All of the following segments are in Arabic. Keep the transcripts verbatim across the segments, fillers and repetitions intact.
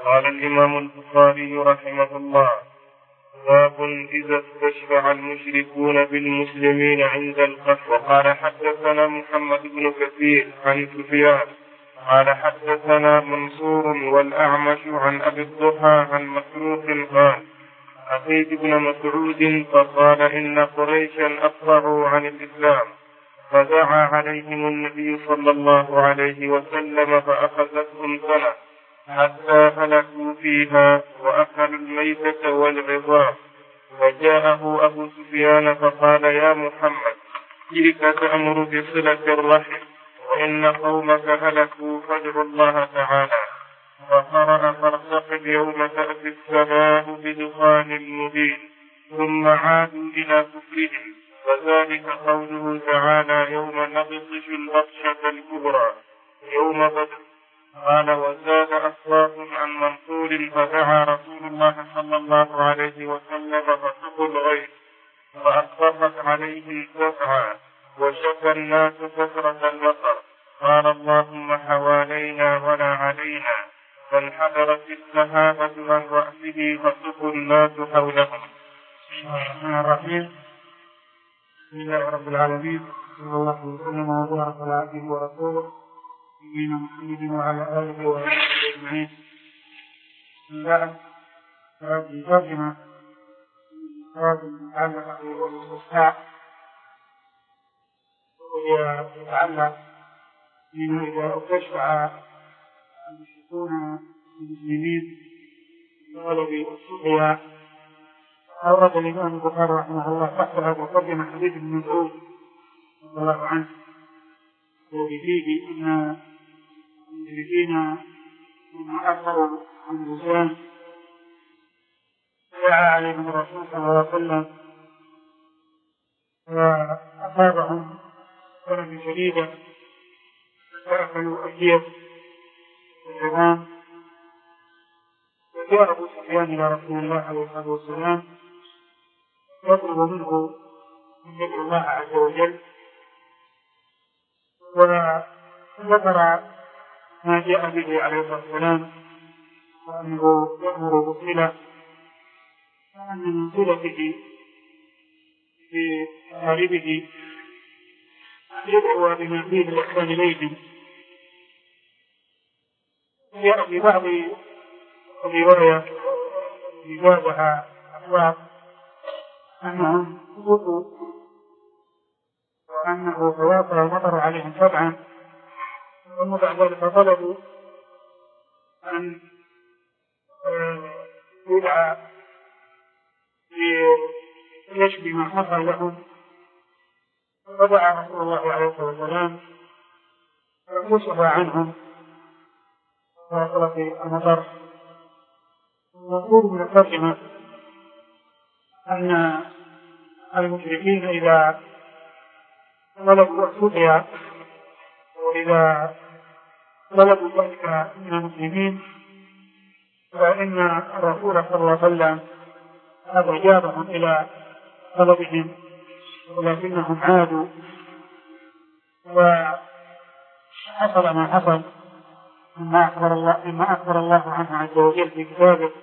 قال الإمام البخاري رحمه الله: باب إذا استشفع المشركون بالمسلمين عند القتل. وقال حدثنا محمد بن كثير عن سفيان قال حدثنا منصور والأعمش عن أبي الضحى عن مسروق قال: أتيت ابن مسعود فقال: إن قريشا أقطعوا عن الإسلام، فدعا عليهم النبي صلى الله عليه وسلم فأخذتهم سنة حتى هلكوا فيها وأكلوا الميتة والعظام. وجاءه أبو سفيان فقال: يا محمد، تلك تأمر بصلة الرحم، وإن قومك هلكوا فادعوا الله تعالى. وقرأ: فارتقب يوم تأتي السماء بدخان مبين، ثم عادوا إلى كفرهم، وذلك قوله تعالى: يوم نبطش البطشة الكبرى يوم بدر. قال: وزاد أصوات عن منصور: فدعا رسول الله صلى الله عليه وسلم فسقوا الغيث، فأصبحت عليهم سبعا، وشكى الناس كثرة المطر. قال: اللهم حوالينا ولا علينا، فانحدرت السحابة عن رأسه فسقوا الناس حولهم. بسم الله الرحمن الرحيم. بسم الله رب العالمين، صلى الله وسلم وبارك على عبده ورسوله نبينا محمد وعلى آله وصحبه أجمعين. من بعد هذه ترجمة المفرد المتعلقة بالاستفتاء، وهي تتعلق من إذا استشفع المشركون المسلمين بطلب السقيا. أورد الإمام البخاري رحمه الله تحتها مقدمة حديث ابن مسعود رضي الله عنه الذي فيه أن المشركين لما أخروا عن الإسلام دعا عليهم الرسول صلى الله عليه وسلم وأصابهم كرب شديدة فأكلوا أيديهم العظام. وجاء أبو سفيان إلى رسول الله عليه الصلاة والسلام يطلب منه أن يدعو الله عز وجل، وذكر ما جاء به عليه الصلاة والسلام وأنه يأمر بالصلة، وأن من صلته بقاربه يدعو بما فيه الإحسان إليهم. جاء في بعض الرواية جوابها أسواق أنهم سقطوا وأنه تواصل المطر عليهم سبعا، ثم بعد ذلك طلبوا أن يدعى ليشفي ما حصل لهم. فدعا رسول الله عليه الصلاة والسلام فكشف عنهم وصلت المطر. المقصود من الترجمة أن المشركين إذا طلبوا السقيا وإذا طلبوا ذلك من المسلمين فإن الرسول صلى الله عليه وسلم قد أجابهم إلى طلبهم، ولكنهم عادوا وحصل ما حصل مما أخبر الله مما أخبر الله عنه عز وجل في كتابه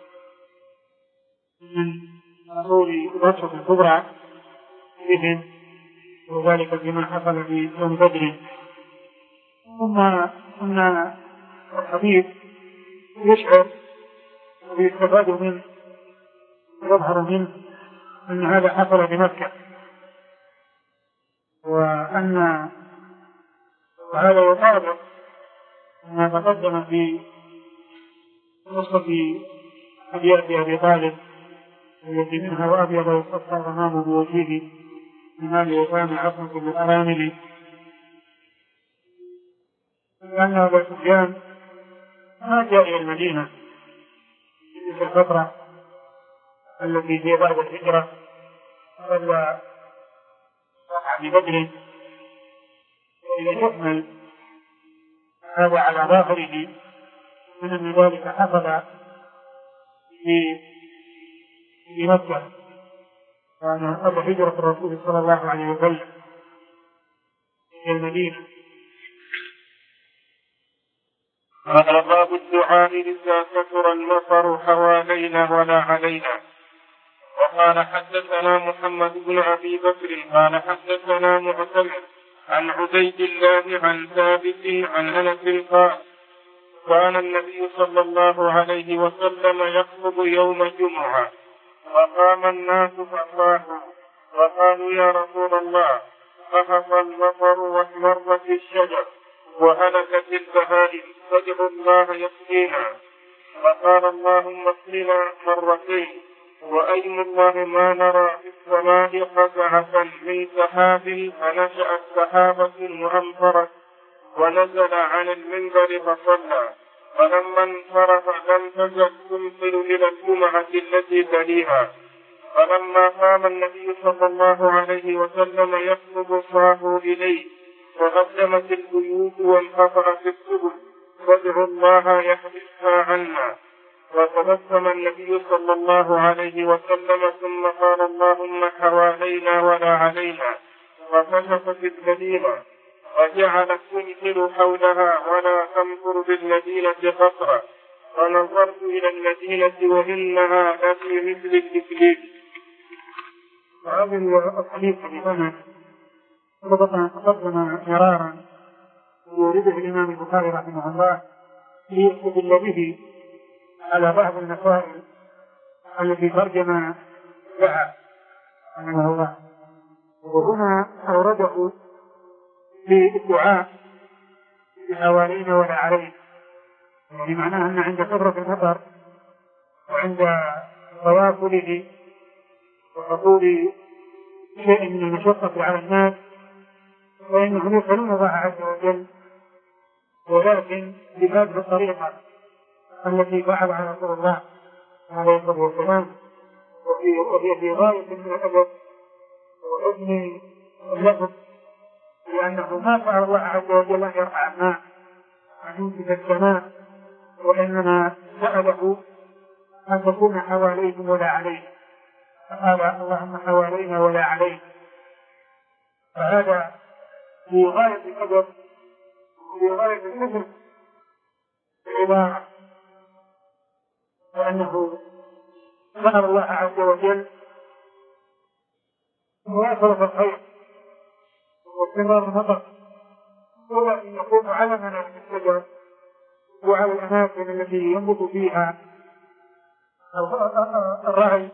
من حصول البطشة الكبرى بهم، وذلك بما حصل في يوم بدر. ثم أن الحديث يشعر ويستفاد منه ويظهر منه أن هذا حصل بمكة، وأن هذا يطابق ما تقدم في قصة أبيات أبي طالب التي منها: وأبيض يصفى الغمام بوجهه من آل وكان عصمة بالأرامل. لأن أبا سفيان ما جاء إلى المدينة في تلك الفترة التي هي بعد الهجرة قبل وقعة بدر، وإذا يحمل هذا على ظاهره من أن ذلك حصل في مكة، وأن قبل هجرة الرسول صلى الله عليه وسلم إلى المدينة. قال باب الدعاء إذا كثر المطر حوالينا ولا علينا. وقال حدثنا محمد بن أبي بكر قال حدثنا معتمر عن عبيد الله عن ثابت عن أنس قال كان النبي صلى الله عليه وسلم يخطب يوم الجمعة فقام الناس فصاحوا وقالوا يا رسول الله خفف المطر واحمرت الشجر وهلكت البهائم فادعوا الله يسقينا. فقال اللهم اسقنا مرتين وأيم الله ما نرى في السماء قزعة من سحاب فنشأت سحابة وأمطرت ونزل عن المنبر فصلى فلما انصرف لم تزل تمطر إلى الجمعة التي تليها. فلما قام النبي صلى الله عليه وسلم يخطب صاحوا إليه وهدمت البيوت وانقطعت السبل فادعوا الله يحبسها عنا. وتبسم النبي صلى الله عليه وسلم ثم قال اللهم حوالينا ولا علينا فكشفت البليغة وجعلت تمطر حولها ولا تمطر بالمدينة قطرا. فنظرت إلى المدينة وإنها لفي مثل الإكليل. وهذه الحديث بسنة سبق تقدم مرارا يورده الإمام البخاري رحمه الله ليستدل به على بعض المسائل التي ترجم لها رحمه الله. وهنا أورده في الدعاء حوالينا ولا علينا، يعني معناه أن عند كثرة المطر وعند تواصله وحصول شيء من المشقة على الناس فإنهم يسألون الله عز وجل، ولكن بهذه الطريقة التي فعلها رسول الله عليه الصلاة والسلام وهي في غاية من الأدب وحسن اللفظ، لأنه ما فعل الله عز وجل أن يرفع الماء عن ينزل السماء، وإنما سأله أن تكون حواليهم ولا عليهم، فقال اللهم حوالينا ولا علينا. فهذا في غاية الأدب وفي غاية الحسن العبارة، لأنه سأل الله عز وجل مواصلة الخير واستمرار المطر، هو أن يكون علمنا من الشجر وعلى الأماكن التي ينبت فيها الرعي،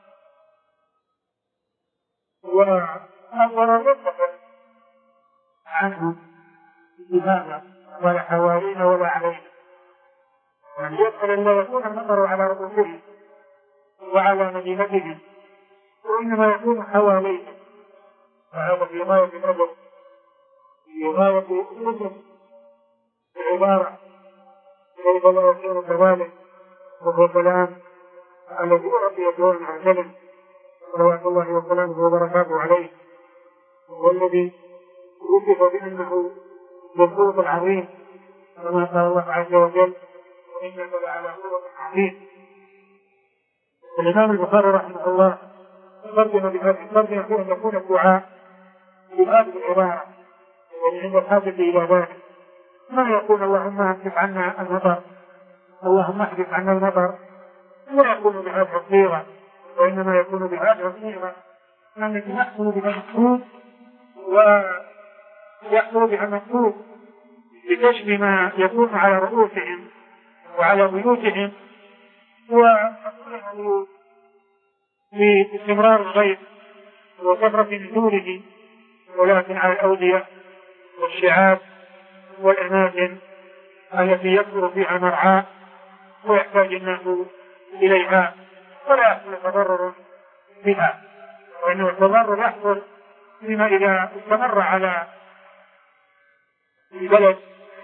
وأمر ينبت عنه بهذا ولا حوالينا ولا علينا، يعني يدخل أن لا يكون المطر على رؤوسهم وعلى مدينتهم وإنما يكون حواليهم. وهذا في غاية الأدب في غاية الحسن العبارة، كيف لا يكون كذلك وهو كلام الذي أعطي الدون عن سلم صلوات الله وسلامه وبركاته عليه، والذي وصف بأنه بالخلق العظيم كما قال الله عز وجل وإنك لعلى خلق عظيم. الإمام البخاري رحمه الله ترجم بهذه الترجمة في أن يكون الدعاء بهذه العبارة، يعني عند الحاجة إلى ذلك، ما يقول اللهم احذف عنا المطر، اللهم احذف عنا المطر، لا يكون بهذه الصيغة، وإنما يكون بهذه الصيغة التي يحصل بها المقصود ويحصل بها المقصود بكشف ما يكون على رؤوسهم وعلى بيوتهم وحصوله باستمرار الغيث وكثرة نزوله، ولكن على الأودية والشعاب والأماكن التي يكثر فيها مرعاة ويحتاج الناس إليها ولا يحصل تضرر بها، وإنه التضرر يحصل فيما إذا استمر على البلد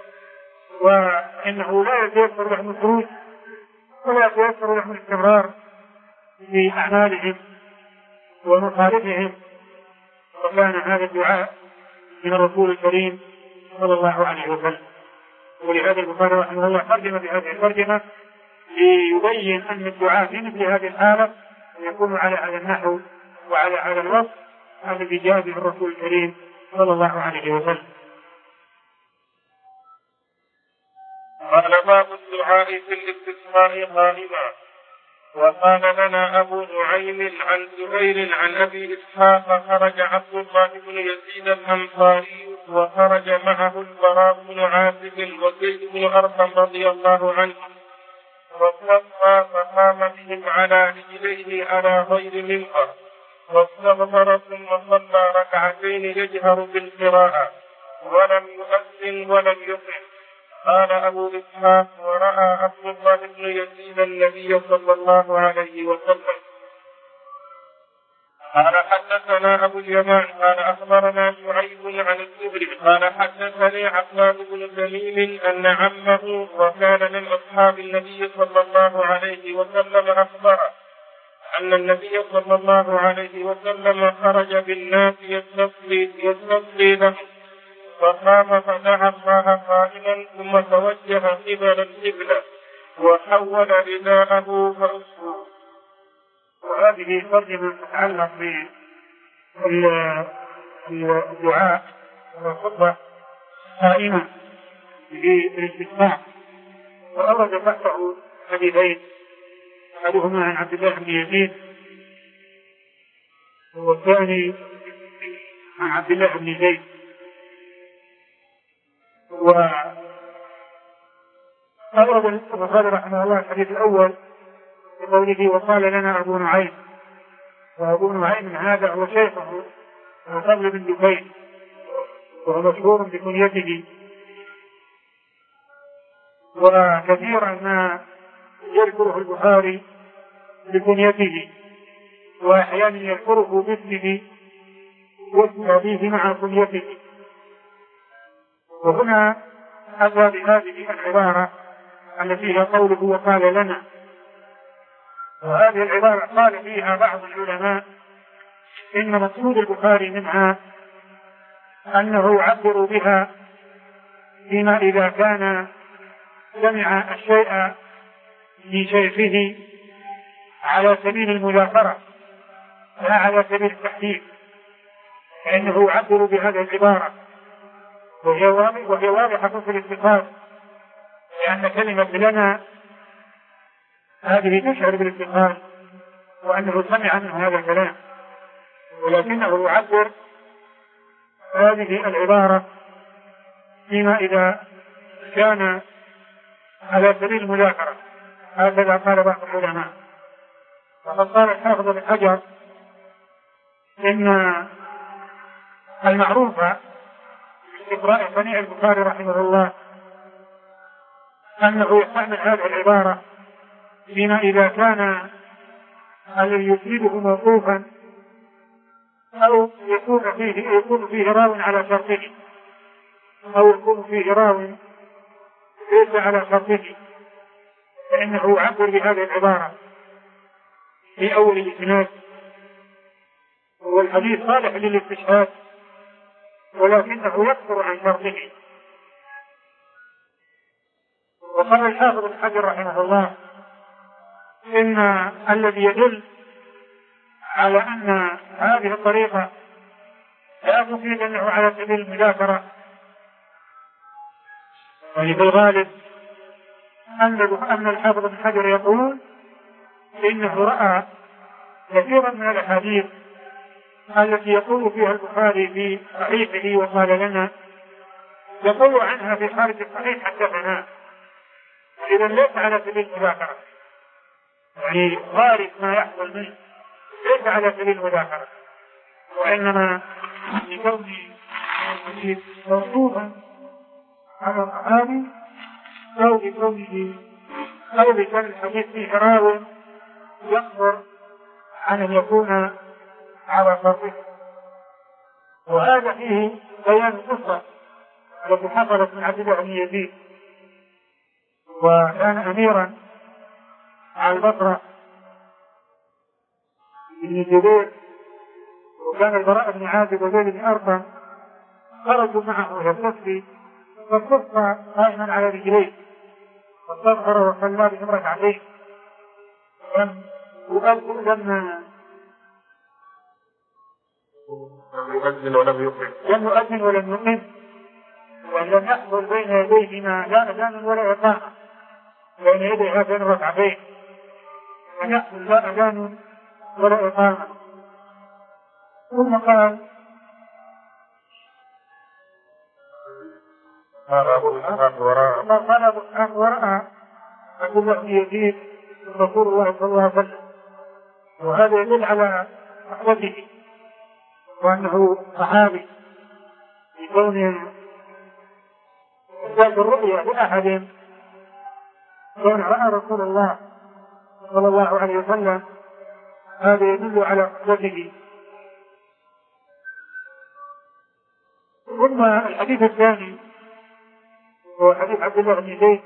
وإنه لا يتيسر لهم الخروج ولا يتيسر لهم الاستمرار في أعمالهم ومصالحهم. وكان هذا الدعاء من الرسول الكريم صلى الله عليه وسلم. ولهذا البخاري رحمه الله ترجم بهذه الترجمة ليبين أن الدعاء في مثل هذه الحالة يكون على هذا النحو وعلى هذا الوصف الذي جاء به الرسول الكريم صلى الله عليه وسلم. قال باب الدعاء في الاستسقاء قائما. وقال لنا أبو نعيم عن زهير عن أبي إسحاق خرج عبد الله بن يزيد الأنصاري وخرج معه البراء بن عازب وزيد بن أرقم رضي الله عنه وصلى فقام بهم على رجليه على غير منبر واستغفر ثم صلى ركعتين يجهر بالقراءة ولم يؤذن ولم يقم. قال أبو إسحاق ورأى عبد الله بن يزيد النبي صلى الله عليه وسلم. قال حدثنا أبو اليمان قال أخبرنا شعيب عن الزهري قال حدثني عباد بن تميم أن عمه وكان من أصحاب النبي صلى الله عليه وسلم أخبره أن النبي صلى الله عليه وسلم خرج بالناس يستسقي يستسقي لهم فقام فدعا الله قائلا ثم توجه قبل القبلة وحول رداءه فأسره. وهذه ترجمة تتعلق بالدعاء والخطبة قائمة بالاستسقاء. وأورد تحته حديثين أحدهما عن عبد الله بن يزيد والثاني عن عبد الله بن زيد. وأورد البخاري رحمه الله الحديث الأول بقوله وقال لنا أبو نعيم. وأبو نعيم هذا هو شيخه الفضل بن دكين وهو مشهور بكنيته. وكثيرا ما يذكره البخاري بكنيته وأحيانا يذكره باسمه واسم أبيه مع كنيته. وهنا أتى بهذه العبارة التي هي قوله وقال لنا. وهذه العبارة قال فيها بعض العلماء إن مقصود البخاري منها أنه يعبر بها فيما إذا كان سمع الشيء من شيخه على سبيل المذاكرة لا على سبيل التحديث، فإنه يعبر بهذه العبارة وهي واضحة في الاستفهام، لأن كلمة لنا هذه تشعر بالاستفهام وأنه سمع منه هذا الكلام، ولكنه يعبر هذه العبارة فيما إذا كان على سبيل المذاكرة. هكذا قال بعض العلماء. وقد قال الحافظ بن حجر إن المعروف إقراء صنيع البخاري رحمه الله أنه يستعمل هذه العبارة فيما إذا كان الذي يفيده موقوفا أو يكون فيه يكون فيه راو على شرطه أو يكون فيه راو ليس على شرطه، فإنه يعبر بهذه العبارة في أول الإسناد. والحديث صالح للاستشهاد ولكنه يكثر عن شرطه. وقال الحافظ بن حجر رحمه الله إن الذي يدل على أن هذه الطريقة لا تفيد أنه على سبيل المذاكرة، يعني في الغالب أن الحافظ بن حجر يقول إنه رأى كثيرا من الأحاديث التي يقول فيها البخاري في صحيحه وقال لنا يقول عنها في خارج الصحيح حدثنا، إذا ليس على سبيل المذاكرة، يعني خارج ما يحصل منه ليس على سبيل المذاكرة، وإنما لكون الحديث موصوفا على الصحابي أو لكونه أو لكون الحديث فيه راو يقدر عن أن يكون على شرطه. وهذا فيه بيان القصة التي حصلت من عبد الله بن يزيد، وكان أميرا على البصرة بن جبير، وكان البراء بن عازب وزيد بن أرقم خرجوا معه إلى الصف، فالصف قائما على رجليه فاستغفر وصلى بهم ركعتين. لما لم يؤذن ولم يقم لم يؤذن ولم يقم وأن لم يحصل بين يديهما لا أذان ولا إقامة بين يدي هاتين الركعتين، لم يحصل لا أذان ولا إقامة. ثم قال قال أبو إسحاق وراء قال أبو إسحاق ورأى عبد الله بن يزيد رسول الله صلى الله عليه وسلم، وهذا يدل على صحبته وأنه صحابي بكونه ذات الرؤيا لأحد كون رأى رسول الله صلى الله عليه وسلم، هذا يدل على صحبته. ثم الحديث الثاني هو حديث عبد الله بن زيد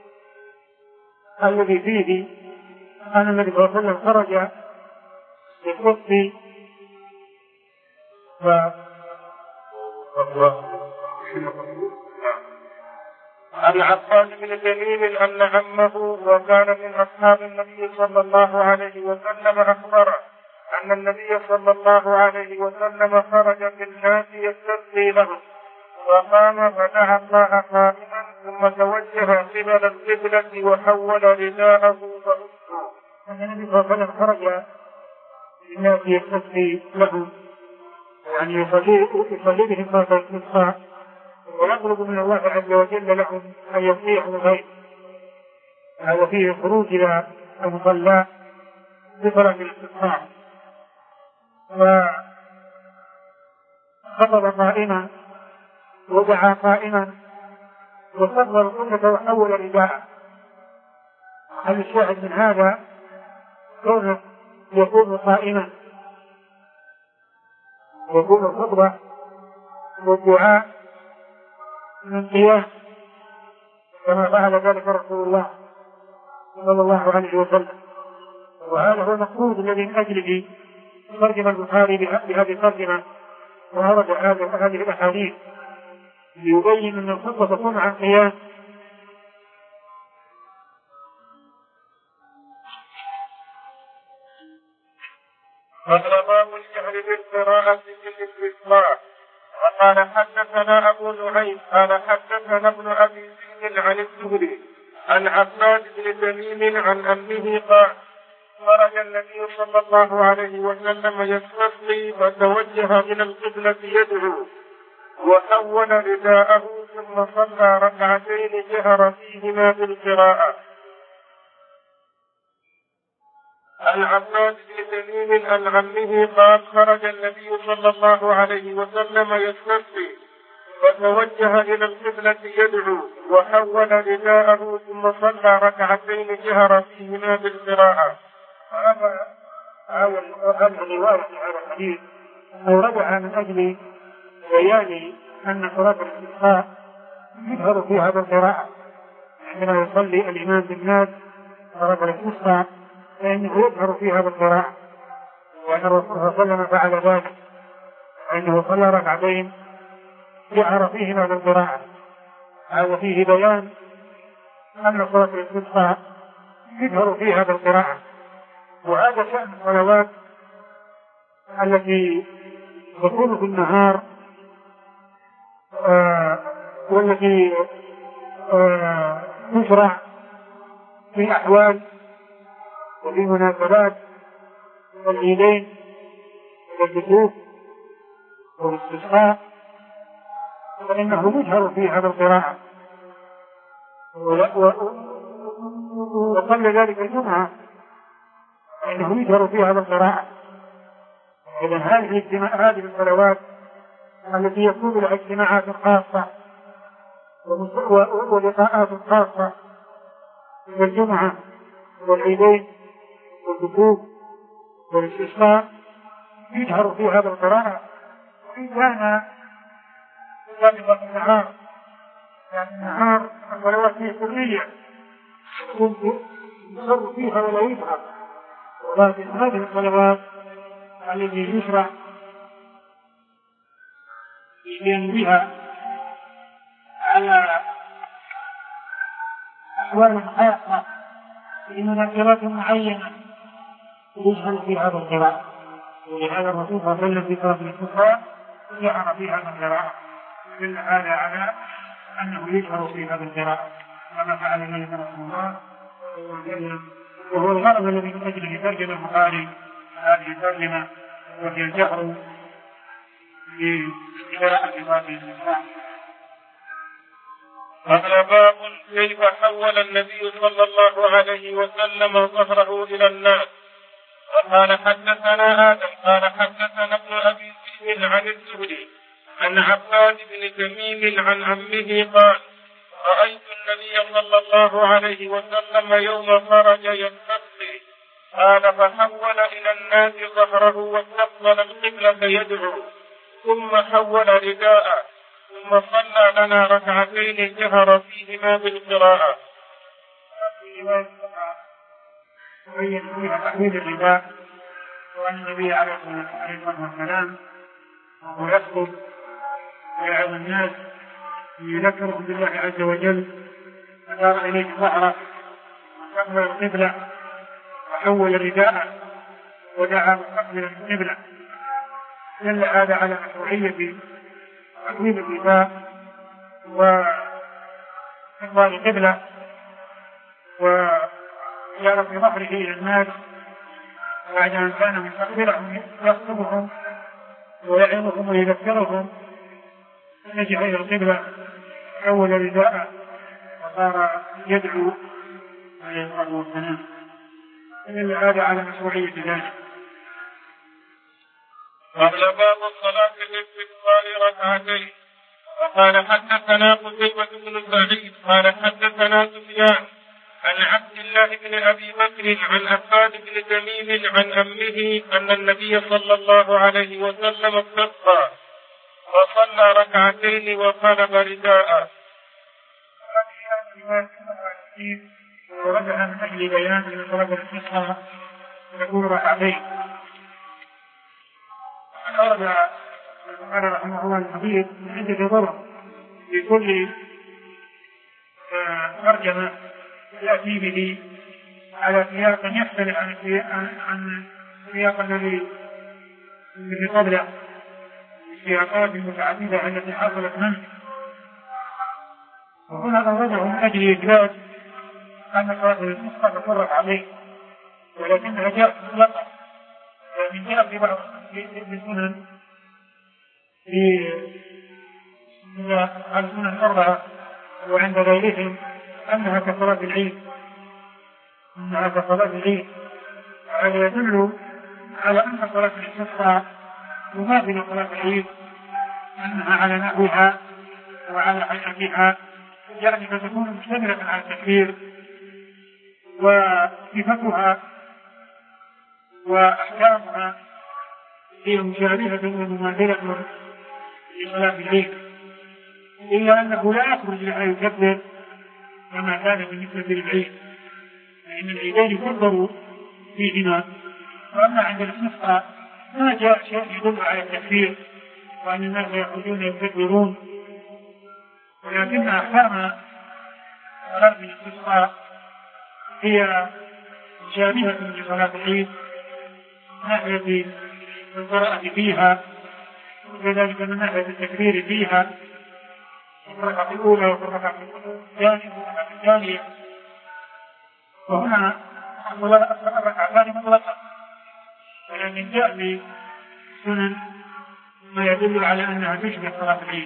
الذي فيه أن النبي صلى الله عليه وسلم خرج بالصف ف عن عباس بن تميم أن عمه وكان من أصحاب النبي صلى الله عليه وسلم أخبره أن النبي صلى الله عليه وسلم خرج في الناس يستسقي لهم، فقام فدعا الله قائما ثم توجه قبل القبلة وحول رداءه فأسره. النبي صلى الله عليه وسلم خرج في الناس يستسقي لهم، يعني يصلي بهم صلاة الاستسقاء، ويطلب من الله عز وجل لهم أن يطيعوا الغيب. هذا فيه خروج إلى المصلى بصلاة الاستسقاء، فخطب قائما ودعا قائما واستقبل القبلة وحول رداءه. هل الشاهد من هذا كونه يكون قائما، يكون الخطبة والدعاء من قيام كما فعل ذلك رسول الله صلى الله عليه وسلم. وهذا هو المقصود الذي من أجله ترجم البخاري بهذه الترجمة وورد هذه الأحاديث ليبين أن الخطبة تكون عن قيام. قال باب الجهر بالقراءة في الاستسقاء. وقال حدثنا أبو نعيم قال حدثنا ابن أبي زيد عن الزهري عن عباس بن تميم عن أمه قال خرج النبي صلى الله عليه وسلم يستسقي فتوجه إلى القبلة يدعو وحول رداءه ثم صلى ركعتين جهر فيهما بالقراءة. عن عباس بن تميم عن عمه قال خرج النبي صلى الله عليه وسلم يستسقي فتوجه إلى القبلة يدعو وحول رداءه ثم صلى ركعتين جهر فيهما بالقراءة. هذا الرواية على الحديث أوردها من أجل بيان أن صلاة الاستسقاء يظهر فيها بالقراءة. عندما يصلي الإمام بالناس صلاة الاستسقاء فإنه يظهر فيها بالقراءة، وأن الرسول صلى الله عليه وسلم فعل ذلك، فإنه صلى ركعتين جهر فيهما بالقراءة. هذا فيه بيان أن صلاة الاستسقاء يظهر فيها بالقراءة. وهذا شأن الصلوات التي تكون في النهار آه والتي آه تشرع في أحوال وفي مناسبات والعيدين والكسوف والاستسقاء، فإنه يجهر فيها بالقراءة. وقبل ذلك الجمعة فإنه يجهر فيها بالقراءة. إذن هذه هذه الصلوات التي يكون لها اجتماعات خاصة ولقاءات خاصة والجمعة والعيدين والكسوف والاستسقاء يجهر فيها بالقراءة. وإن كان ذلك النهار يعني النهار الصلوات فيه سرية يصر فيها ولا يجهر، ولكن هذه الصلوات التي يشرع يبين بها على أحوال خاصة في مناسبات معينة يجهر فيها بالقراءة. ولهذا الرسول صلى الله عليه وسلم في صلاة الاستسقاء جهر فيها بالقراءة. دل هذا على أنه يجهر في هذا القراءة كما فعل النبي رحمه الله وهو الغرض الذي من أجله ترجم البخاري هذه الترجمة وهي الجهر بقراءة باقي الإسلام. قال باب كيف حول النبي صلى الله عليه وسلم ظهره إلى الناس. وقال حدثنا آدم قال حدثنا ابن أبي ذئب عن الزهري عن عباد بن تميم عن عمه قال رأيت النبي صلى الله عليه وسلم يوم خرج يستسقي قال فحول إلى الناس ظهره واستقبل القبلة يدعو ثم حول رداءه ثم صلى لنا ركعتين جهر فيهما بالقراءة. تبين فيها تحويل الرداء وأن النبي عليه الصلاة والسلام وهو يخطب ويعظ الناس يذكرهم بالله عز وجل أشار إليه ظهره واستقبل القبلة وحول رداءه ودعا مستقبلا القبلة دل هذا على مشروعية تحويل الرداء واستقبال القبلة وإشارة ظهره إلى الناس بعد أن كان مستقبلهم يخطبهم ويعظهم ويذكرهم نجح إلى القبلة حول رداءه وصار يدعو عليه الصلاة والسلام دل هذا على مشروعية ذلك. قال باب الصلاة باستقبال ركعتين. وقال حدثنا قتيبة بن سعيد قال حدثنا سفيان عن عبد الله بن أبي بكر عن عباد بن تميم عن أمه أن النبي صلى الله عليه وسلم استسقى وصلى ركعتين وقلب رداءه. ورجع من أجل بيان أن صلاة الاستسقاء تكون ركعتين. أرد البخاري رحمه الله الحديث من عدة طرق في كل ترجمة يأتي به على سياق يختلف عن عن السياق الذي الذي قبله السياقات المتعددة التي حصلت منه. وهنا أورده من أجل إثبات أن صلاة الاستسقاء تفرق عليه ولكنها جاءت مطلقة ومن جاء في بعض السنن في السنن الأربعة وعند غيرهم أنها كصلاة العيد أنها كصلاة العيد هذا يدل على أن صلاة الاستسقاء تماثل صلاة العيد أنها على نحوها وعلى حياتها يعني فتكون مشتملة على التكبير وصفتها وأحكامها هي مشابهة ومماثلة لصلاة العيد إلا أنه لا يخرج لها يكبر كما كان بالنسبة للعيد فإن العيدين يكبروا فيهما. وأما عند الاستسقاء ما جاء شيء يدل على التكبير وأن الناس يخرجون يكبرون ولكن أحكام صلاة الاستسقاء هي مشابهة لصلاة العيد من ناحية القراءة فيها وكذلك من ناحية التكبير فيها في الركعة الأولى وفي الركعة الثانية. وهنا الركعتان مطلقة ولكن جاء في سنن ما يدل على أنها تشبه صلاة العيد.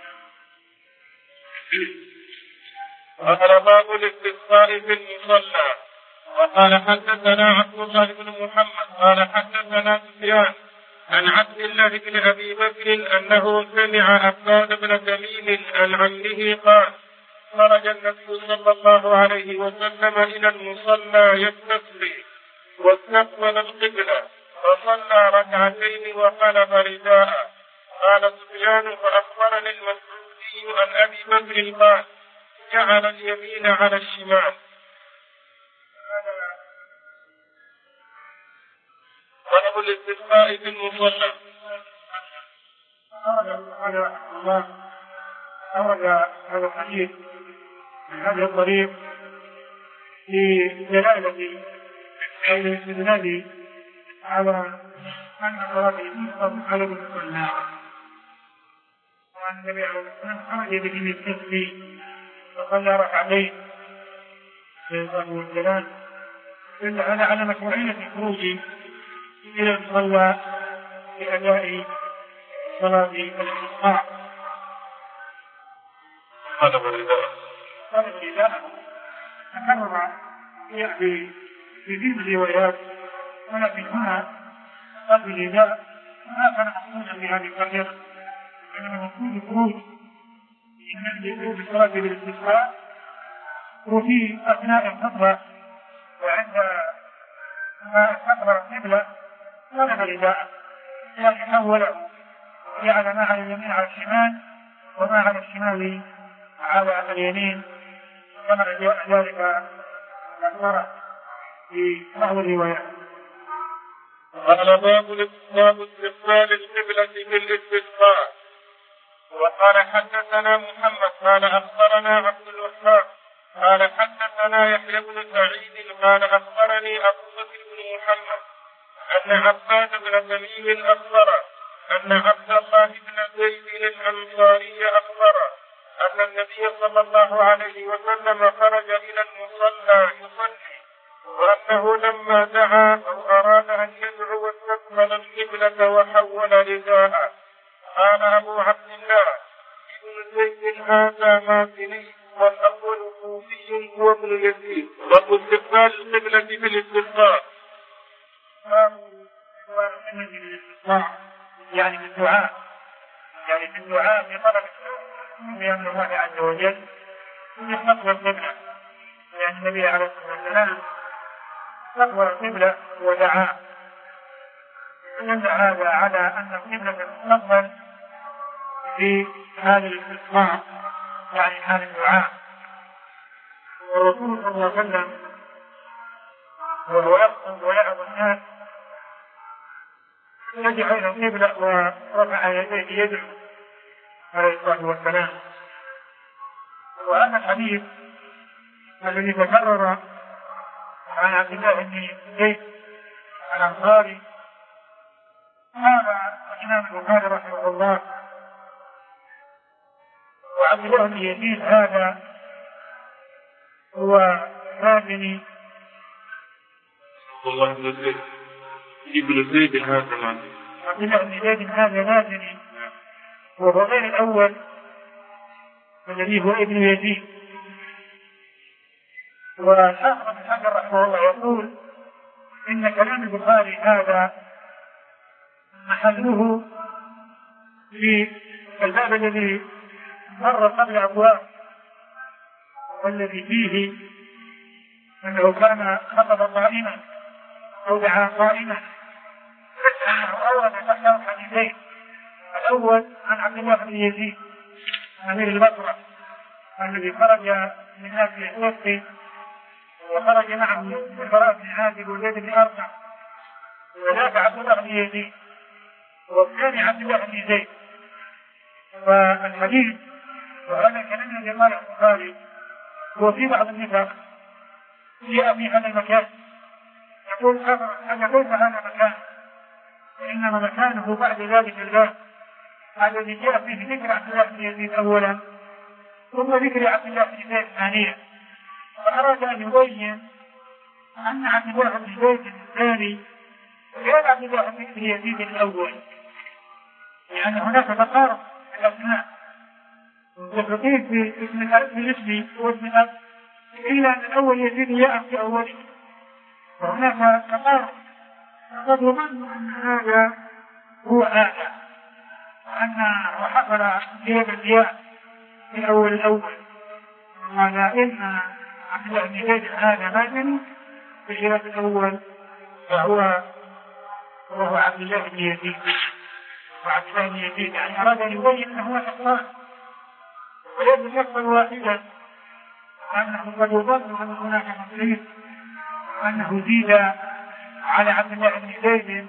قال باب الاستسقاء في المصلى. وقال حدثنا عبد الله بن محمد قال حدثنا سفيان عن عبد الله بن أبي بكر أنه سمع عباد بن تميم عن عمه قال خرج النبي صلى الله عليه وسلم إلى المصلى يستسقي واستقبل القبلة فصلى ركعتين وقلب رداءه. قال سفيان فأخبرني المسعودي عن أبي بكر قال جعل اليمين على الشمال. طلب الاستسقاء في المصلى. أورد هذا الحديث من هذا الطريق في دلالة الاستدلال على أن صلاة الاستسقاء على المصلى وأن النبي عليه الصلاة والسلام خرج به للتسبيح فصلى ركعتين والسلام دل على على مشروعية الخروج إلى المصلى لأداء صلاة الاستسقاء. طلب الرداء طلب الرداء تكرر في في ذي الروايات، ولكن هنا طلب الرداء ما كان مقصودا بهذه القضية، إنما مقصود الخروج من خروج الصلاة بالاستسقاء وفي أثناء الخطبة وعند ما استقبل القبلة طلب الرداء يعني حوله جعل ما على اليمين على الشمال وما على الشمال على اليمين كما جاء ذلك مذكورا في بعض الروايات. قال باب باب استقبال القبلة بالاستسقاء. وقال حدثنا محمد قال أخبرنا عبد الوهاب قال حدثنا يحيى بن سعيد قال أخبرني أبو بكر بن محمد أن عباد بن تميم أخبره أن عبد الله بن زيد الأنصاري أخبره أن النبي صلى الله عليه وسلم خرج إلى المصلى يصلي، وأنه لما دعا أو أراد أن يدعو واستقبل القبلة وحول رداءه. قال أبو عبد الله ابن زيد هذا مازني والأول كوفي هو ابن يزيد. باب استقبال القبلة بالاستسقاء. يعني في الدعاء يعني في الدعاء في طلب من الله عز وجل يستقبل القبلة، يعني النبي عليه الصلاة والسلام استقبل القبلة ودعا، دل هذا على أن القبلة تستقبل في هذا الاستسقاء يعني هذا الدعاء. والرسول صلى الله عليه وسلم وهو يخطب ويعظ الناس يدعو إلى القبلة ورفع يديه يدعو عليه الصلاة والسلام. وهذا الحديث الذي تكرر عن عبد الله بن زيد الأنصاري قال الإمام البخاري رحمه الله وعبد الله بن يزيد هذا هو مازني الله بن زيد ابن زيد هذا مازني عبد الله بن زيد هذا مازني وهو غير الأول الذي هو ابن يزيد. والحافظ بن حجر رحمه الله يقول إن كلام البخاري هذا محله في الباب الذي مر قبل أبواب والذي فيه أنه كان خطب قائما أو دعا قائما، أنه أورد له حديثين. الأول عن عبد الله بن يزيد أمير البصرة الذي خرج من أهل الوقت وخرج معه البراء بن عازب وزيد بن أرقم وذاك عبد الله بن يزيد والثاني عبد الله بن زيد. فالحديث وهذا كلام الذي قال البخاري هو في بعض النسخ جاء في هذا المكان يقول أن ليس هذا مكان إنما مكانه بعد ذلك الباب الذي جاء فيه ذكر عبد الله بن يزيد أولا ثم ذكر عبد الله بن زيد ثانيا. فأراد أن يبين أن عبد الله بن زيد الثاني غير عبد الله بن يزيد الأول، لأن هناك تقارب في الأسماء وتقييد في اسم الأب بالاسم واسم الأب إلا أن الأول يزيد ياء في أوله، وهناك تقارب قد يظن أن هذا هو هذا وأنه حصل جيب الياء في أول الأول، وهذا إن عبد الله بن زيد هذا مازني في الجيب الأول فهو وهو عبد الله بن يزيد. وعبد الله بن يزيد يعني أراد أن يبين أنه هو شخصان وليس شخصا واحدا، أنه قد يظن أن هناك تفسير أنه زيد على عبد الله بن زيد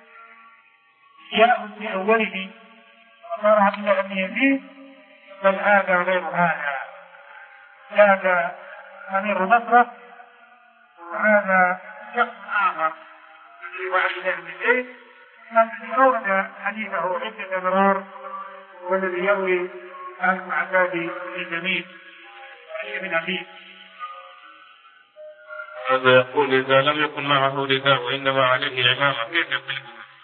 جاء في أوله وصار عبد الله بن يزيد، بل هذا غير هذا، هذا أمير البصرة وهذا شخص آخر وعبد الله بن زيد الذي أورد حديثه عدة مرار والذي يروي عن معتاد بن جميل علي بن أبيه. هذا يقول إذا لم يكن معه رداء وإنما عليه عمامة كيف يقلب؟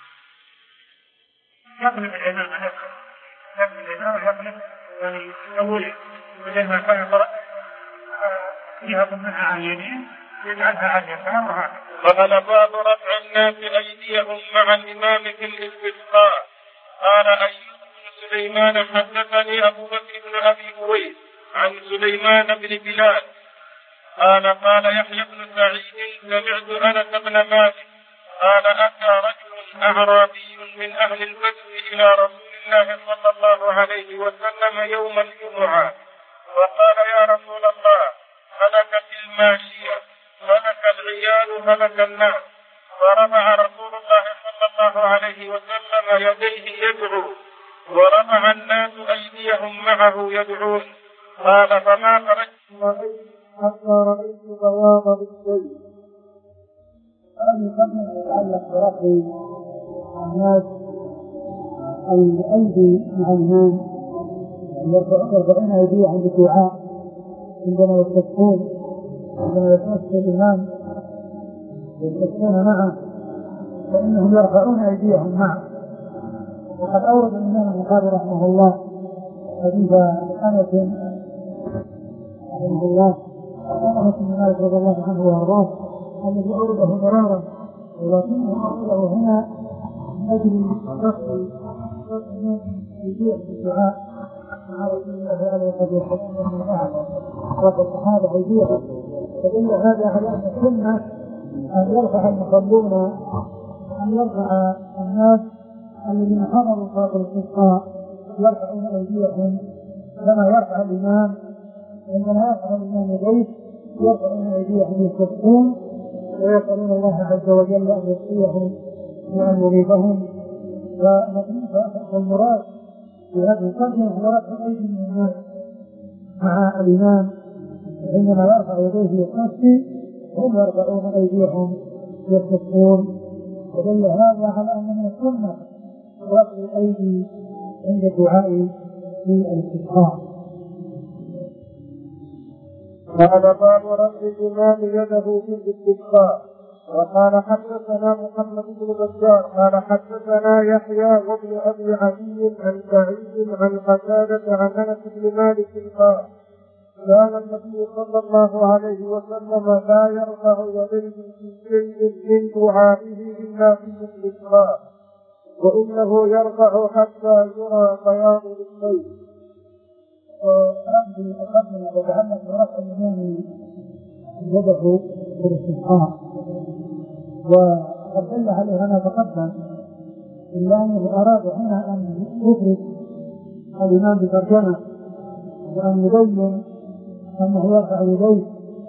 يقلب العمامة، يقلب العمامة يقلب يعني أوله ولما كان فيها ضمنها على اليمين يجعلها على اليسار وهكذا. قال باب رفع الناس أيديهم مع الإمام في الاستسقاء. قال أيوب بن سليمان حدثني أبو بكر بن أبي هويس عن سليمان بن بلال قال قال يحيى بن سعيد سمعت أنس بن مالك قال أتى رجل أعرابي من أهل البدو إلى رسول الله صلى الله عليه وسلم يوم الجمعة وقال يا رسول الله هلكت الماشية هلك العيال هلك الناس. فرفع رسول الله صلى الله عليه وسلم يديه يدعو ورفع الناس أيديهم معه يدعون. قال فما خرجت حتى رأيت بياض بالسيف. هذه قبل يتعلق برفع الناس الأيدي مع الإمام يرفعون أيديهم بالدعاء عندما يستسقون عندما يتمثل الإمام يستسقون معه فإنهم يرفعون أيديهم معه. وقد أورد الإمام البخاري رحمه الله حديث أنس رحمه الله أنس بن مالك رضي الله عنه وأرضاه الذي أورده مرارا ولكنه أورده هنا من أجل رفع الناس أيديهم بالدعاء مع رسول الله عليه الصلاة والسلام من أعلى رفع الصحابة أيديهم. فدل هذا على أن السنة أن يرفع المصلون أن يرفع الناس الذين حضروا صلاة الاستسقاء يرفعون أيديهم كما يرفع الإمام. عندما يرفع الإمام يديه يرفعون أيديهم يستسقون ويسألون الله عز وجل أن يسقيهم وأن يغيثهم. فالمراد في هذه القضية هو رفع أيدي الناس مع الإمام عندما يرفع يديه يستسقي هم يرفعون أيديهم يستسقون. ودل هذا على أن من السنة رفع الأيدي عند الدعاء في الاستسقاء. قال باب رفع الإمام يده في الاستسقاء. وقال حدثنا محمد بن بشار قال حدثنا يحيى وابن أبي عدي عن سعيد عن قتادة عن أنس بن مالك قال كان النبي صلى الله عليه وسلم لا يرفع يديه في شيء من دعائه إلا في الاستسقاء وإنه يرفع حتى يرى بياض الخيل. وهذه الأقدمة تتعلق برفع الإمام يده في الاستسقاء وقد دل عليها ما تقدم إلا أنه أراد هنا أن يفرد الإمام بترجمة وأن يبين أنه يرفع يديه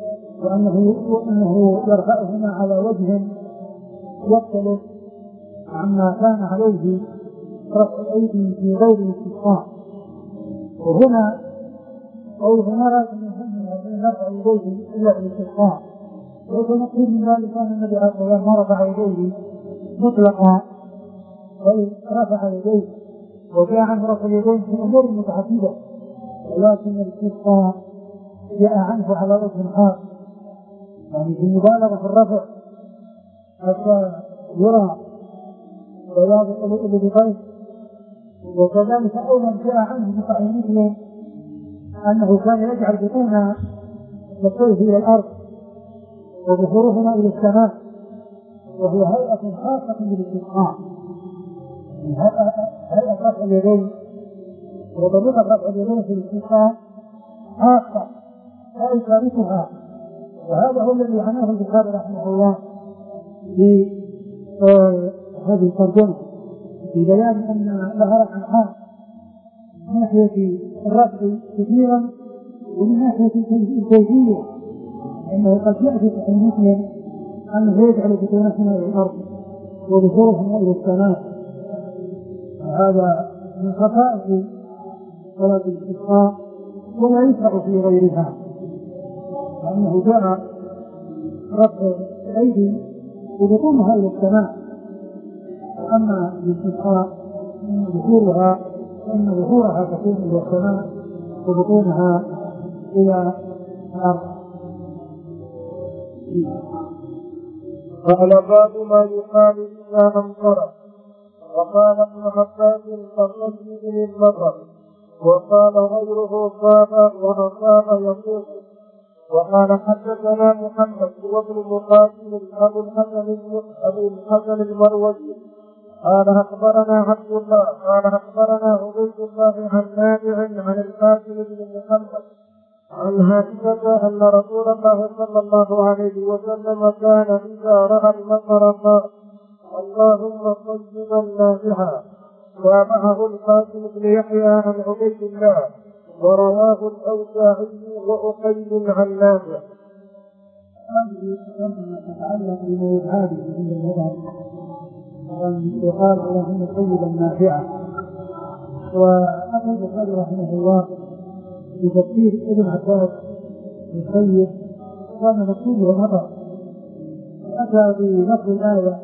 وأنه يرفعهما على وجه يختلف عما كان عليه رفع الأيدي في غير الاستسقاء. وهنا أيضا نرى أن يرفع يديه إلا في الاستسقاء ليس نقول من ذلك أن النبي عليه الصلاة والسلام ما رفع يديه مطلقا بل رفع يديه وجاء عنه رفع يديه في أمور متعددة ولكن الاستسقاء جاء عنه على وجه خاص يعني في المبالغة في الرفع حتى يرى بياض الإبط. وكذلك أيضا جاء عنه بتعيينه أنه كان يجعل بطون كفيه إلى الأرض وظهورهما إلى السماء وهي هيئة خاصة بالاستسقاء هيئة رفع اليدين. وطريقة رفع اليدين في الاستسقاء خاصة لا يشاركها. وهذا هو الذي عناه البخاري رحمه الله في هذه الترجمة في بيان أن ظهر أنحاء من ناحية الرفع كثيرا ومن ناحية الكيفية أنه قد يأتي في مسلم أنه يجعل بطونهما إلى الأرض وظهورهما إلى السماء. هذا من خصائص صلاة الاستسقاء ولا يشرع في غيرها لأنه جاء رفع الأيدي وبطونها إلى السماء. أما الاستسقاء ظهورها فإن ظهورها تكون إلى السماء وبطونها إلى الأرض. قال باب ما يقال إذا أمطر. وقال ابن عباس كالرجل للمطر، وقال غيره صاب وأصاب يطوف. وقال حدثنا محمد وابن مقاتل أبو الحسن أبو الحسن المروزي قال أخبرنا عبد الله قال أخبرنا عبيد الله عن نافع عن القاسم بن محمد عن عائشة أن رسول الله صلى الله عليه وسلم كان إذا رأى المطر قال اللهم صيبا نافعا. ومعه القاسم بن يحيى عن عبيد الله ورواه الأوزاعي وأقيل عن نافع. هذه لما تتعلق بما يبعاد عند المطر وقال اللهم صيبا نافعا. وأبو البخاري رحمه الله بتفسير ابن عباس يصيب كان مكتوبه المطر، أتى بنص الآية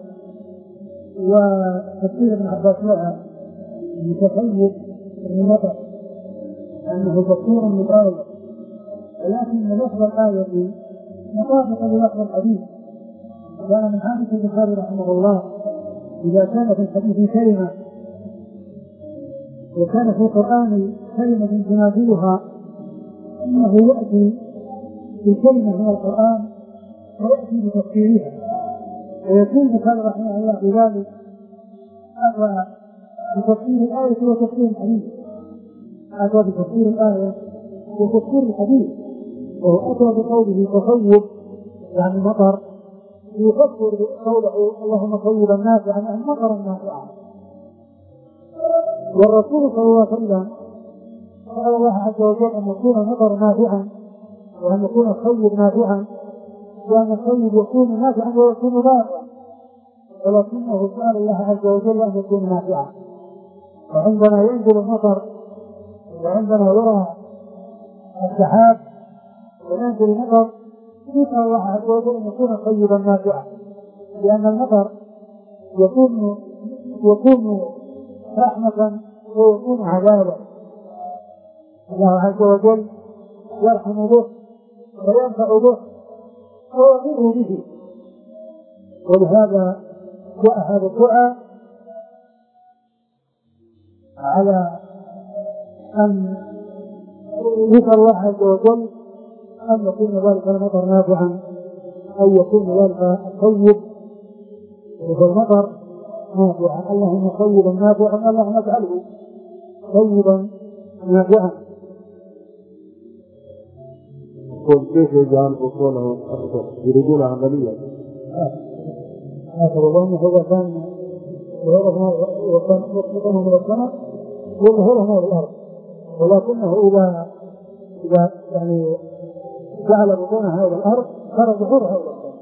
وتفسير ابن عباس لها بتصيب المطر أنه تفسير للآية، ولكن لفظ الآية مطابق للفظ الحديث. كان من عادة البخاري رحمه الله إذا كان في الحديث كلمة وكان في القرآن كلمة تنازلها إنه يأتي بكلمة من القرآن ويأتي بتفسيرها، ويكون البخاري رحمه الله بذلك أتى بتفسير الآية وتفسير الحديث، أتى بتفسير الآية وتفسير الحديث، وهو أتى بقوله تصوب يعني مطر يفسر قوله اللهم صيبا نافعا يعني مطرا نافعا. والرسول صلى الله عليه وسلم قال الله عز وجل أن يكون المطر نافعا وأن يكون الصيب نافعا، وأن الصيب يكون نافعا ويكون نافعا، ولكنه سأل الله عز وجل أن يكون نافعا. وعندما ينزل المطر وعندما يرى السحاب وينزل المطر يسأل الله عز وجل أن يكون صيبا نافعا، لأن المطر يكون يكون رحمة ويكون عذابا. الله عز وجل يرحم به وينفع به ويضر به، ولهذا جاء هذا الدعاء على أن يسأل الله عز وجل أن يكون ذلك المطر نافعا، أن يكون ذلك الطيب والمطر نافعا. اللهم طيبا نافعا اللهم اجعله طيبا نافعا. كيف يجعل بطونه يريدون عمليا؟ هذا الله هو كان ظهورها وكان يطلقونه من السماء وظهورها من الأرض، ولكنه إذا إذا يعني جعل بطونها إلى الأرض صار ظهورها إلى السماء،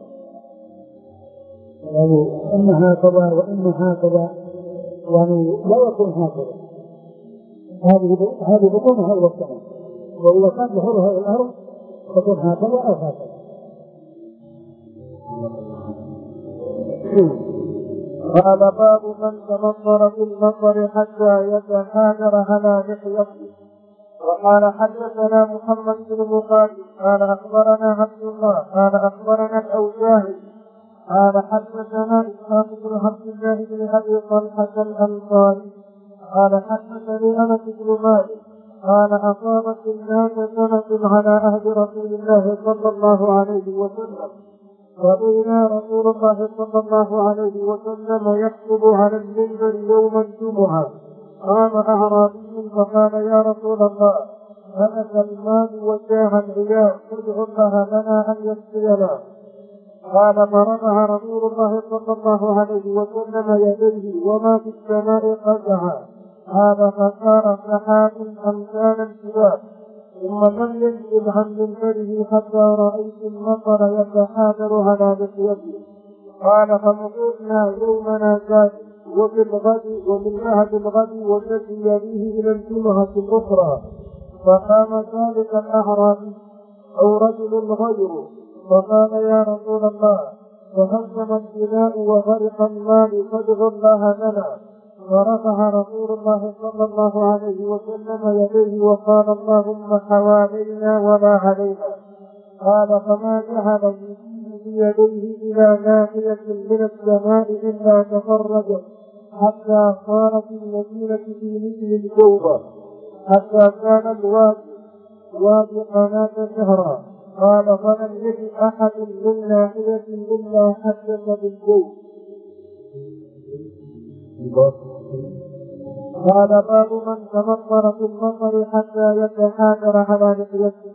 يعني إن هكذا وإن هكذا، يعني لا يكون هكذا، هذه هذه بطونها إلى السماء، وإذا كان ظهورها إلى الأرض تكون هكذا أو هكذا. قال باب من تمطر في المطر حتى يتحاجر على لحيته. وقال حدثنا محمد بن مقاتل قال أخبرنا عبد الله قال أخبرنا الأوزاعي قال حدثنا إسحاق بن عبد الله بن أبي طلحة الأنصاري قال حدثني أنس بن مالك قال أصابت الناس سنة على عهد رسول الله صلى الله عليه وسلم، وبينا رسول الله صلى الله عليه وسلم يخطب على المنبر يوم الجمعة قام أعرابي فقال يا رسول الله هلك المال وجاع العيال ادع الله لنا أن يسقينا. قال فرفع رسول الله صلى الله عليه وسلم يديه وما في السماء قزعا. قال فصار سحاب أمثال الجبال، ثم لم ينزل عن منبره حتى رأيت المطر يتحاذر على لحيته. قال فمطرنا يومنا ذات وفي الغد ومن بعد الغد وتجي به إلى الجمعة الأخرى. فقام ذلك الأعرابي أو رجل غيره فقال يا رسول الله تهزم البناء وغرق المال فادع الله لنا. ورفع رسول الله صلى الله عليه وسلم يديه وقال اللهم حوالينا ولا علينا. قال فما جعل بيديه إلى ناحية من السماء إلا تفرجت حتى صارت المدينة في مثل الجوبة حتى كان الوادي وادي قناة نهرا. قال فلم يجد أحد من ناحية إلا حدث بالجوب. قال باب من تمطر في المطر حتى يتحاجر على لحيته.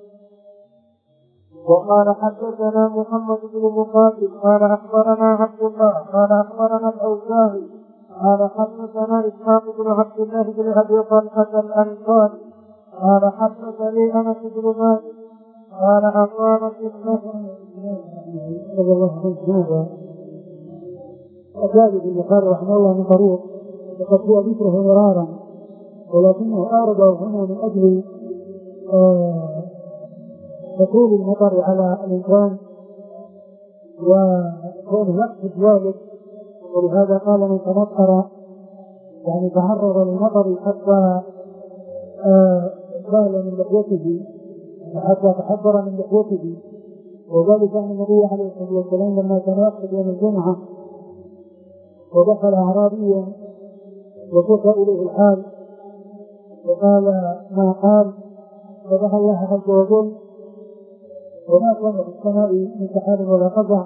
وقال حدثنا محمد بن مقاتل قال اخبرنا عبد الله قال اخبرنا الاوزاعي قال حدثنا اسحاق بن عبد الله بن ابي طلحه الانصاري قال حدثني انس بن مالك قال اقامت النهر رضي الله عنه وجابر بن البخاري رحمه الله من طريق وقد هو ذكره مرارا ولكنه اورده هنا من اجل دخول المطر على الانسان وكونه يقصد ذلك. ولهذا قال من تمطر يعني تعرض للمطر حتى قال من لحيته حتى تحضر من لحيته. وذلك ان النبي عليه الصلاه والسلام لما كان يقصد يوم الجمعه ودخل اعرابيا وشكى اليه الحال وقال ما قال فدعا الله عز وجل وما كان في السماء من سحاب ولا قزع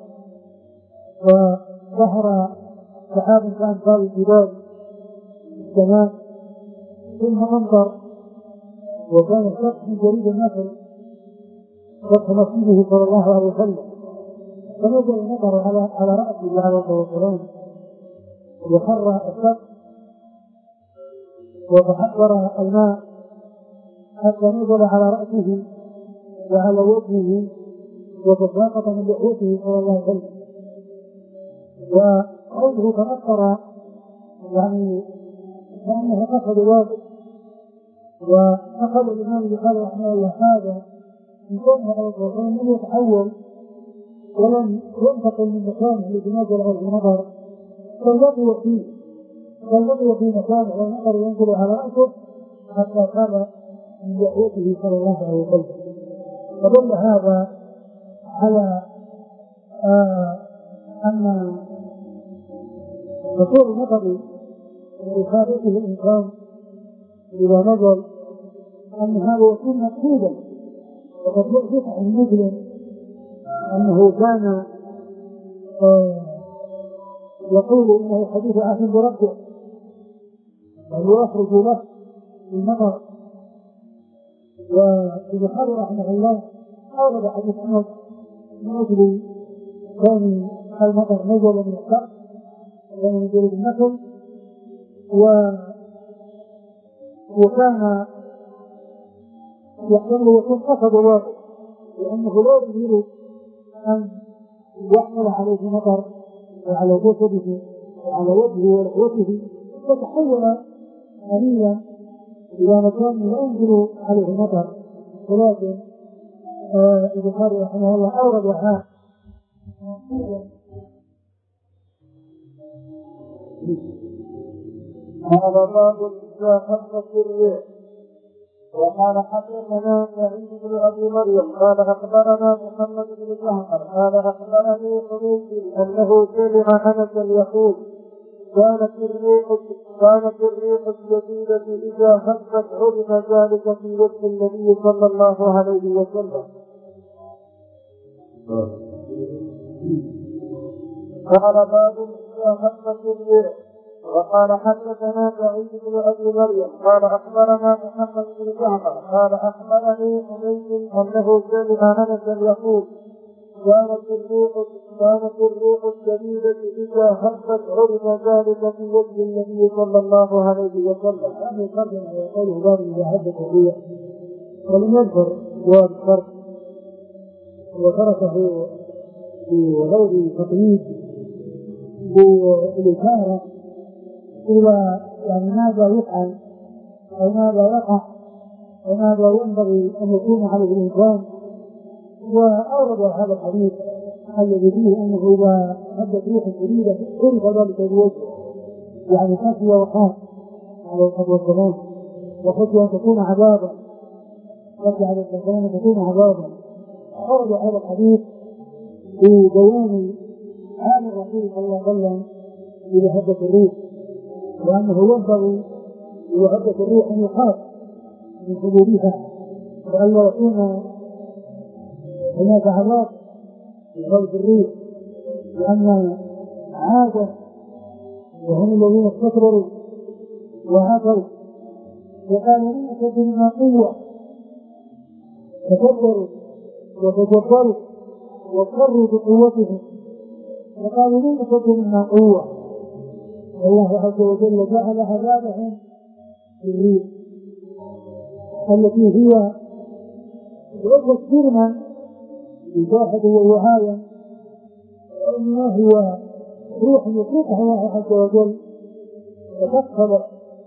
وظهر سحاب كان طال الجبال في السماء ثم امطر وكان الشخص في جريد النخل فتح نصيبه صلى الله عليه وسلم فنزل المطر على على راسه عليه الصلاه والسلام وخر الشخص وتحضر الماء حتى نزل على راسه وعلى وجهه وتساقط من لحيته صلى الله عليه وسلم. وقوله تمطر يعني كانه قصد ذلك. وأخذ الإمام البخاري رحمه الله هذا من كونه عليه الصلاة والسلام لم يتحول ولم ينتقل من مكانه الذي نزل عليه المطر فالذي فيه فالذي في مكانه والمطر ينزل على رأسه حتى كان من لحيته صلى الله عليه وسلم. فدل هذا على آه أن دخول المطر وإصابته الإنسان إذا نزل أن هذا يكون مقصودا. وقد يحدث عن مسلم أنه كان آه يقول إنه حديث عهد بربه أن يخرج له المطر. والبخاري رحمه الله أورد حديث أنس من أجل كون المطر نزل من السقف ومن جريد النخل وكان يحتمل يكون قصد واحد لأنه لا يريد أن يحمل عليه مطر وعلى جسده وعلى وجهه ولحيته فتحول قليلا إلى مكان لا ينزل عليه المطر. ولكن البخاري رحمه الله أورد هذا هذا باب إذا خفت الريح. وقال حدثنا سعيد بن أبي مريم قال أخبرنا محمد بن جعفر قال أخبرني حميد أنه سمع أنسا يقول كانت الريح كانت الريح الشديدة إذا خفت عرف ذلك في وجه النبي صلى الله عليه وسلم. قال باب إذا خفت الريح. وقال حدثنا سعيد بن ابي مريم قال اخبرنا محمد بن جعفر قال اخبرني حميد انه سمع انسا يقول كانت الريح كانت الريح الشديده اذا هبت عرف ذلك في وجه النبي صلى الله عليه وسلم. هذا يقدم على قوله باب اذا هبت الريح ولم يذكر جواب الشرط وتركه في غير تقييد بالاشاره إلى يعني ماذا يفعل أو ماذا يقع وماذا ينبغي أن يكون عليه الإنسان. وأورد هذا الحديث الذي فيه أنه إذا هبت ريح شديدة عرف ذلك بوجهه يعني خشي وخاف عليه الصلاة والسلام، وخشي أن تكون عذابا، خشي عليه الصلاة والسلام أن تكون عذابا. خرج هذا الحديث في بيان حال الرسول صلى الله عليه وسلم في هبة الريح، وأنه ينبغي لهبة الريح أن يخاف من حدودها، وألا يكون هناك عذاب لهبة الريح، لأن عادة وهم الذين استكبروا وعتوا وقالوا لن أشد منا قوة، تكبروا وتجبروا واضطروا بقوتهم وقالوا لن أشد منا قوة. الله عز وجل جعل عذابهم في الريح التي هي ليست سرما بجاحد ووعايا، وإنما هو روح يطلقها الله عز وجل فتدخل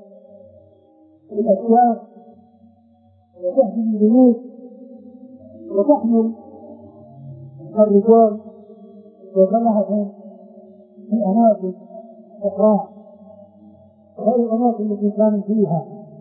الأشياء وتهدم البيوت وتحمل الرجال وطلعهم في أماكن أخرى غير الأماكن التي كانوا فيها.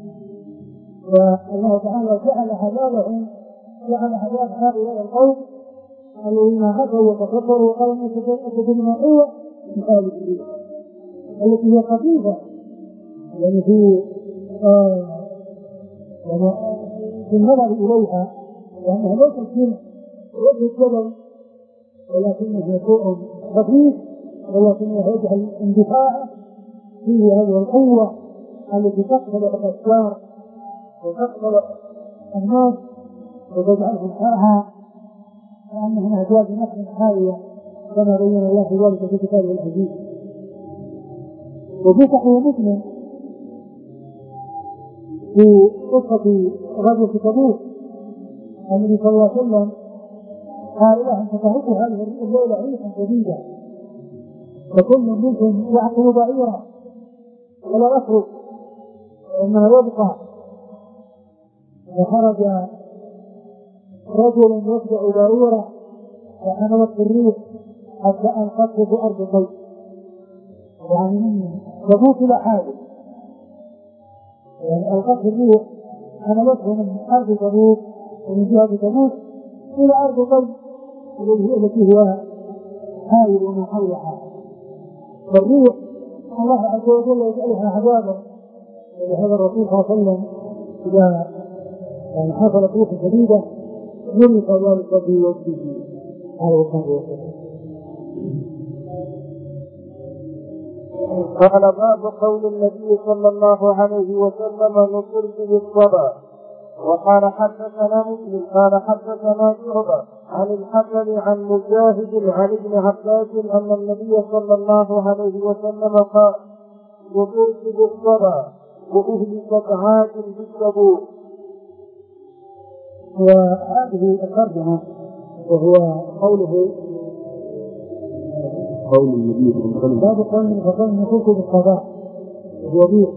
والله تعالى جعل عذابهم جعل عذاب هؤلاء القوم الذين عتوا وتكبروا وقالوا ان اشد منا قوه بهذه الريح التي هي خفيفه، يعني في آه يعني في النظر اليها لانها ليست سرعه وليست جبل، ولكنها شيء خفيف، ولكنها يجعل اندفاعه فيه هذه القوه التي تقتل الاشجار وتقتل الناس وتجعلهم حاها وأنهم أعجاز نخل حاوية كما بين الله ذلك في كتابه العزيز. وفي صحيح مسلم في قصة غزوة تبوك النبي صلى الله عليه وسلم قال لهم فتهب هذه الليلة ريحا شديدة فكل منكم يعقل بعيرا ولا يخرج وإنما يبقى. وخرج رجل يتبع بعيرا وحملت في الريح حتى ألقته في أرض البيت، يعني من تبوك إلى حاجة، يعني ألقته في الريح حملته من أرض تبوك ومن جهة تبوك إلى أرض البيت التي هي حائل وما حولها. فالريح الله عز وجل يجعلها عذابا، ولهذا الرسول صلى الله عليه وسلم إذا يعني حصلت ريح شديدة يلقى ذلك في وجهه عليه الصلاة والسلام. قال باب قول النبي صلى الله عليه وسلم نصرت بالصبا. وقال حدثنا مسلم قال حدثنا شعبة عن الحسن عن مجاهد عن ابن عباس أن النبي صلى الله عليه وسلم قال نصرت بالصبا وأهلكت عاد بالتبوك. وهذه الترجمة وهو قوله قول النبي صلى الله عليه وسلم باب قول النبي صلى الله عليه وسلم نصرت بالصبا وهو بيع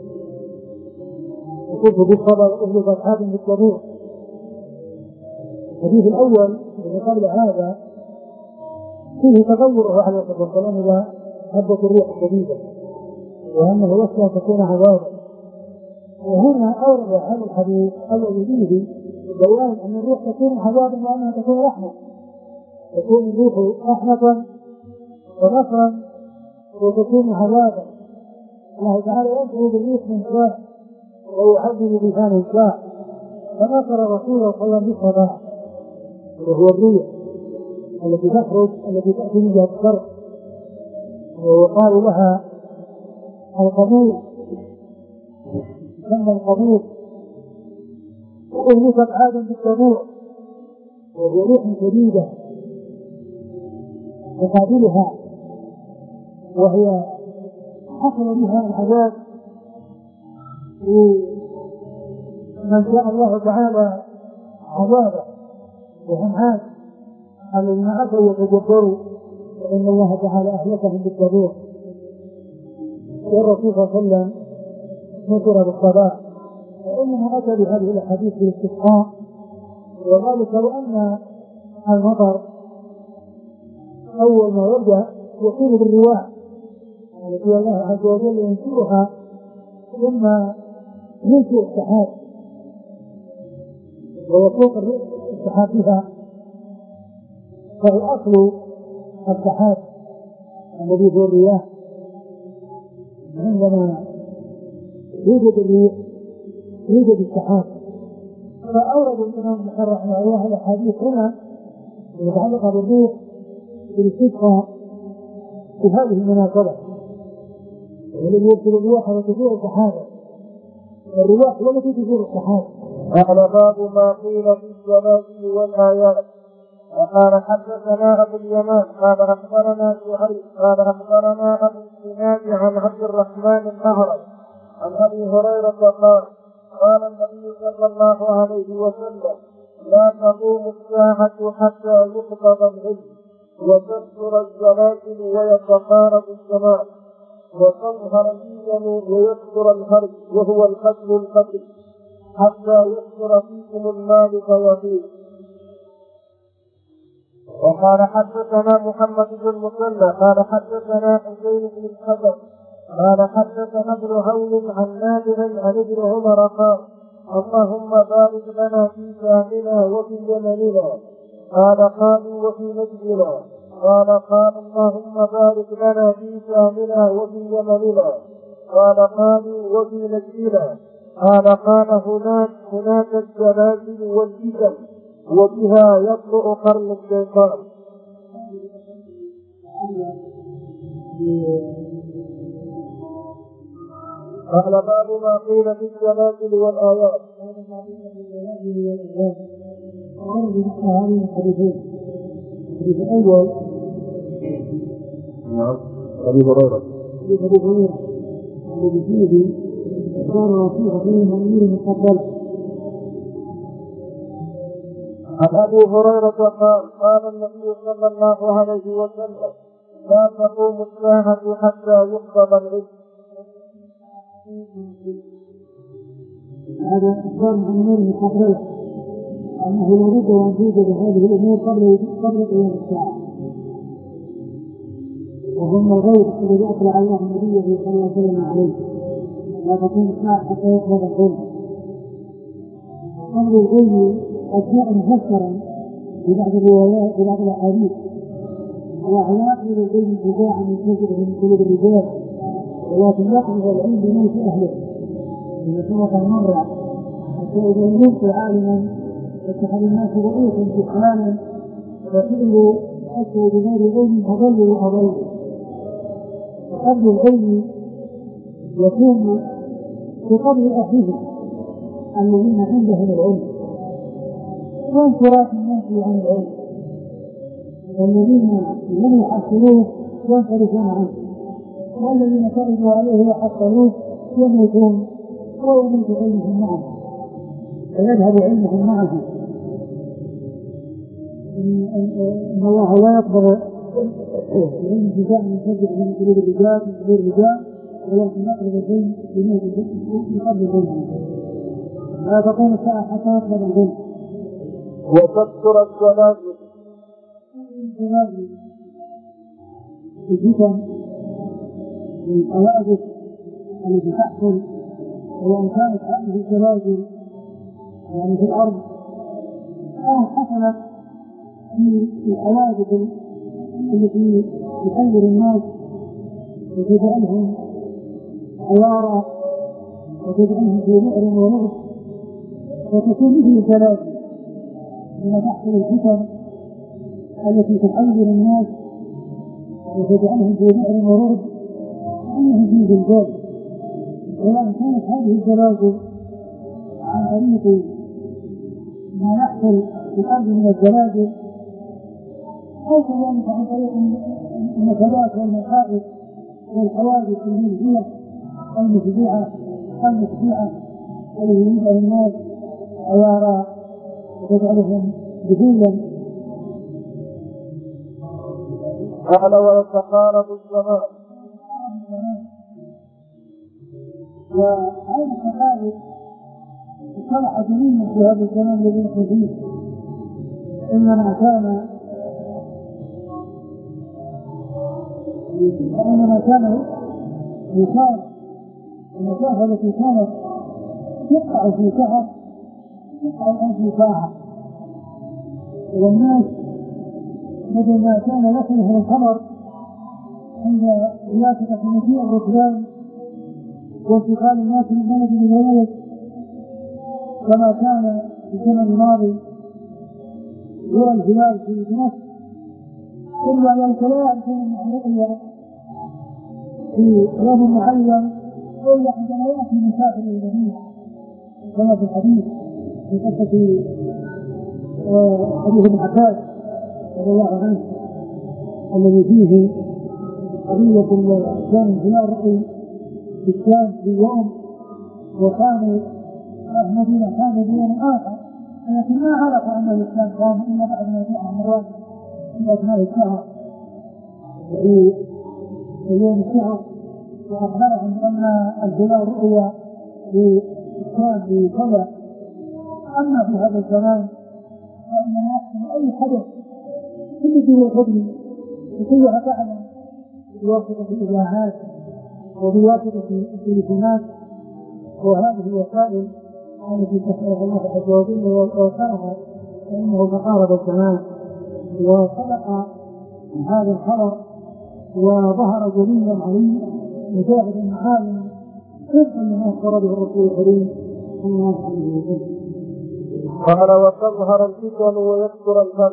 نصرت بالصبا وأهلكت عاد بالتبوك. الحديث الأول الذي قبل هذا فيه تغيره عليه الصلاة والسلام إلى هبة الريح الشديدة وأنه يخشى أن تكون عذابا. وهنا أورد هذا الحديث الذي فيه بيان أن الريح تكون عذابا وأنها تكون رحمة، تكون الريح رحمة ونصرا وتكون عذابا. الله تعالى ينصر بالريح من شاء ويعذب بها شاء، فنصر رسوله صلى الله عليه وسلم بالصبا وهو الريح التي تخرج التي تأتي من جهة الشرق ويقال لها القبول، تسمى القبول. وأهلكت عادا بالتبوك وهي ريح شديدة تقابلها وهي حصل بها العذاب لمن شاء الله تعالى عذابه، وهم عاد الذين عتوا وتجبروا وإن الله تعالى أهلكهم بالتبوك. والرسول صلى الله عليه وسلم نصر بالصبا، وإنما أتى بهذه الأحاديث بالاستسقاء، وذلك لأن المطر أول ما يبدأ يكون بالرواح التي الله عز وجل ينشرها ثم ينشئ السحاب ويفوق السحاب بها، فهو أصل السحاب الذي هو الرياح. عندما يوجد الريح يوجد السحاب. فأورد الإمام البخاري رحمه الله الأحاديث هنا المتعلقة بالريح بالاستسقاء في هذه المناسبة، والذي يرسل الرياح وتثير السحابة، الرياح هي التي تثير السحاب. قال باب ما قيل في الزلازل والآيات. وقال حدثنا أبو اليمان قال أخبرنا زهير قال أخبرنا أبو الزناد عن عبد الرحمن الأعرج عن أبي هريرة قال قال النبي صلى الله عليه وسلم لا تقوم الساعة حتى يقبض العلم وتكثر الزلازل ويتقارب السماء وتظهر الفتن ويكثر الحرب وهو القتل القتل حتى يكثر فيكم المال فيطير. وقال حدثنا محمد بن المثنى قال حدثنا حسين بن الحسن قال حدثنا ابن عون عن نافع عن ابن عمر قال اللهم بارك لنا في شامنا وفي يمننا قال قالوا وفي نجدنا قال قال اللهم بارك لنا في شامنا وفي يمننا قال قالوا وفي نجدنا قال قال هناك هناك الزلازل والفتن وبها يطلع قرن الشيطان. قال باب ما قيل في الزلازل والآيات. الحديث الأول نعم أبي هريرة حديث أبي هريرة الذي فيه كان نصيحة فيه أمير مقبل. عن أبي هريرة قال قال النبي صلى الله عليه وسلم لا تقوم الساعة حتى يقبض العلم. هذا إخبار عن أمور مقبلة أنه لابد أن توجد هذه الأمور قبل قبل قيام الساعة، وهم الغيب الذي أطلع الله النبي صلى الله عليه وسلم عليه. لا تقوم الساعة حتى يقبض العلم. قبل العلم قد جاء مفسرا في بعض الروايات في بعض الأحاديث، وهو يقبل العلم انتزاعا من كتب من قلوب الرجال، ولكن يقبض العلم بموت أهله إذا سبق المرة، حتى إذا يموت عالما يتخذ الناس رؤوسا سبحانا ففعلوا أتوا بغير علم فضلوا وأضلوا. وقبل العلم يكون بقبل أهله الذين عندهم العلم وانصراف الناس عن العلم، والذين لم يحصلوه ينصرفون عنه، والذين فرضوا عليه وحصلوه يموتون ويموت علمهم معه ويذهب علمهم معه. إن الله لا يقبض العلم جزاء من شجع من قلوب الرجال من قلوب الرجال، ولكن يقبض العلم بقبل العلم. لا تقوم الساعة حتى يقبض العلم. وتكثر الزلازل. الزلازل الفتن الحوادث التي تحصل، وإن كانت هذه الزلازل يعني في الأرض أو حصلت في الحوادث التي تحذر الناس وتجعلهم حيارى وتجعلهم في بئر ولغز، وتكون مثل الزلازل لما تحصل الفتن التي تحذر الناس وتجعلهم في بئر ولغز كأنهم في زلزال. وإن كانت هذه الزلازل عن طريق ما يحصل في الأرض من الزلازل، أو كذلك عن طريق النكبات والمصائب والحوادث المنزلة المفزعة المفزعة التي يجعل الناس عيارى وتجعلهم جهولا. قال ويتقارب الزمان. وهذا التقارب اصطلح جميعا في هذا الزمان الذي نحن فيه، إنما كان إنما كان يكاد المسافة التي كانت تقع في شهر تقع الآن في ساعة، والناس بدل ما كان يصلح الخبر عند سياسة مجيء الركبان وانتقال الناس من بلد إلى بلد كما كان في الزمن الماضي يرى الهلال في دمشق، إلا أن الكلام كان رؤيا في يوم معين إلا عندما يأتي مسافر إلى المدينة كما في الحديث في قصة حديث ابن عباس رضي الله عنه الذي فيه قضية كان انهيار رأي في الشام في يوم وكانوا المدينة كانوا بيوم آخر، لكن ما عرفوا أن الإسلام كان إلا بعد ما جاء مروان في أثناء الشهر في يوم الشهر، وأخبرهم بأن الهلال رؤيا في الشام في كذا. أما في هذا الزمان فإنما يحصل أي حدث كل شيء يخبرني وكلها تعلم بواسطة الإذاعات وبواسطة التليفونات، وهذه الوسائل التي تحرق الله عز وجل ووصلها فإنه تقارب الزمان وصدق هذا الخبر وظهر جليا عليه مجاهد المعالم طبقا لما أخبر به الرسول الكريم صلى الله عليه وسلم. قال وتظهر الفتن ويكثر الفرد.